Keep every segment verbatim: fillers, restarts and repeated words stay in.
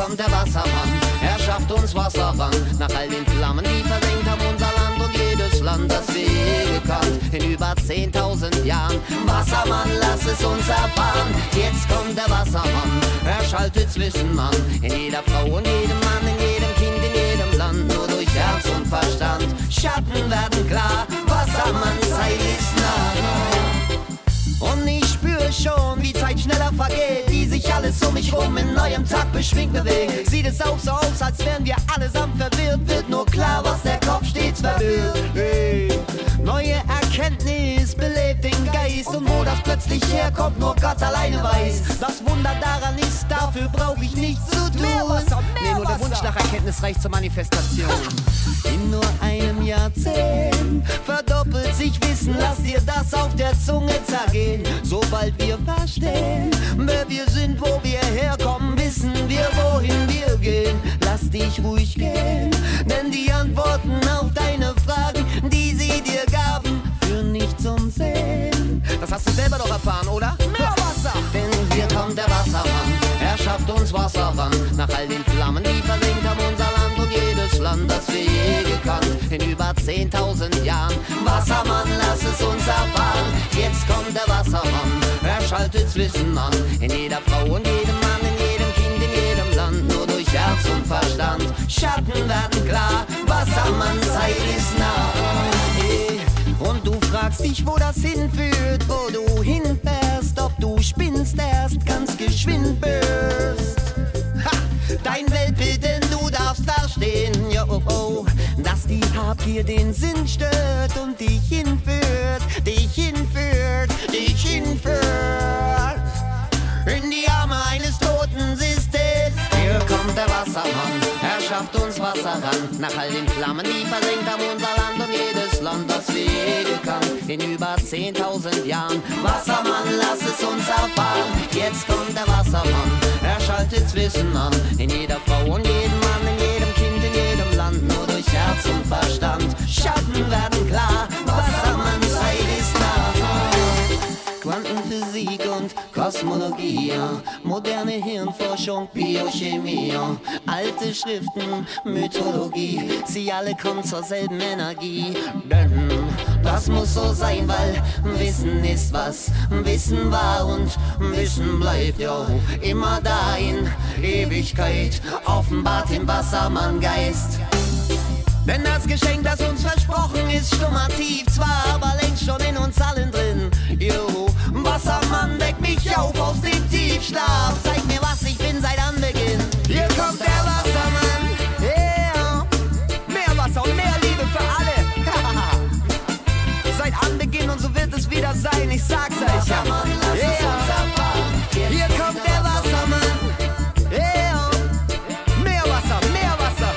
kommt der Wassermann, er schafft uns Wasser ran. Nach all den Flammen, die versenkt haben unser Land und jedes Land, das wir je gekannt. In über zehntausend Jahren, Wassermann, lass es uns erfahren. Jetzt kommt der Wassermann, er schaltet's Wissen an. In jeder Frau und jedem Mann, in jedem Kind, in jedem Land. Nur durch Herz und Verstand, Schatten werden klar. Wassermanns Heil ist nah. Und ich spüre schon, wie Zeit schneller vergeht, wie sich alles um mich rum in neuem Takt beschwingt bewegt. Sieht es auch so aus, als wären wir allesamt verwirrt. Wird nur klar, was der Kopf stets verwirrt. Hey. Neue Erkenntnis belebt den Geist. Und wo das plötzlich herkommt, nur Gott alleine weiß. Das Wunder daran ist, dafür brauche ich nichts zu tun. Mehr Wasser, mehr nee, nur der Wunsch nach Erkenntnis reicht zur Manifestation. In nur einem Jahrzehnt verdoppelt sich Wissen. Lass dir das auf der Zunge zergehen. Sobald wir verstehen, wer wir sind, wo wir herkommen, wissen wir, wohin wir gehen. Lass dich ruhig gehen, denn die Antworten auf deine Fragen, die sie dir gaben, führen nicht zum Sehen. Das hast du selber doch erfahren, oder? Mehr Wasser! Denn hier kommt der Wassermann, er schafft uns Wasser ran. Nach all den Flammen, die versenkt haben unser Land und jedes Land, das wir je gekannt. In über zehntausend Jahren, Wassermann, lass es uns erfahren. Jetzt kommt der Wassermann, er schaltet's Wissen an. In jeder Frau und jedem Mann, in jedem Kind, in jedem Land. Nur durch Herz und Verstand, Schatten werden klar. Wassermanns Heil ist nah. Hey. Und du fragst dich, wo das hinführt, wo du hinfährst, ob du spinnst erst ganz geschwind bist. Ha! Dein Weltbild, denn du darfst verstehen, yo, oh, oh, dass die Habgier den Sinn stört und dich hinführt, dich hinführt, dich hinführt in die Arme eines toten Systems. Hier kommt der Wassermann, er schafft uns Wasser ran. Nach all den Flammen, die versenkt haben unser Land und jedes Land, das wir je gekannt. In über zehntausend Jahren, Wassermann, lass es uns erfahren. Jetzt kommt der Wassermann, er schaltet's Wissen an. In jeder Frau und jedem Mann, in jedem Kind, in jedem Land. Nur durch Herz und Verstand, Schatten werden klar. Wassermanns Heil ist nah. Quantenphysik und Kosmologie, ja. Moderne Hirnforschung, Biochemie, ja. Alte Schriften, Mythologie, sie alle kommen zur selben Energie. Denn das muss so sein, weil Wissen ist was Wissen war und Wissen bleibt, ja. Immer da in Ewigkeit, offenbart im Wassermann Geist. Denn das Geschenk, das uns versprochen ist, stummativ zwar, aber längst schon in uns allen drin. Jo, Wassermann, weck mich auf aus dem Tiefschlaf, zeig mir, was ich bin seit Anbeginn. Hier kommt der Wassermann, yeah. Mehr Wasser und mehr Liebe für alle. Seit Anbeginn und so wird es wieder sein, ich sag's euch. Wassermann, lass yeah. es uns erfahren. Hier kommt der Wassermann, yeah. Mehr Wasser, mehr Wasser.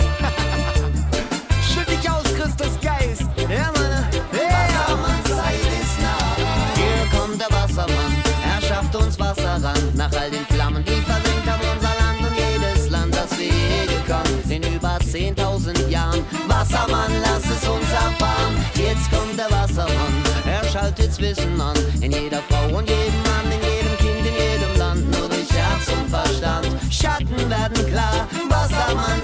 Schütt dich aus, Christus Geist. Ja, Mann. Yeah. Wassermanns Heil ist nah. Hier kommt der Wassermann, er schafft uns Wasser ran. Nach all den Flammen, die versenkt haben unser Land und jedes Land, das wir je gekannt. In über zehntausend Jahren, Wassermann, lass es uns erfahren. Jetzt kommt der Wassermann, er schaltet's Wissen an. In jeder Frau und jedem Mann, in jedem Kind, in jedem Land. Nur durch Herz und Verstand, Schatten werden klar. Wassermann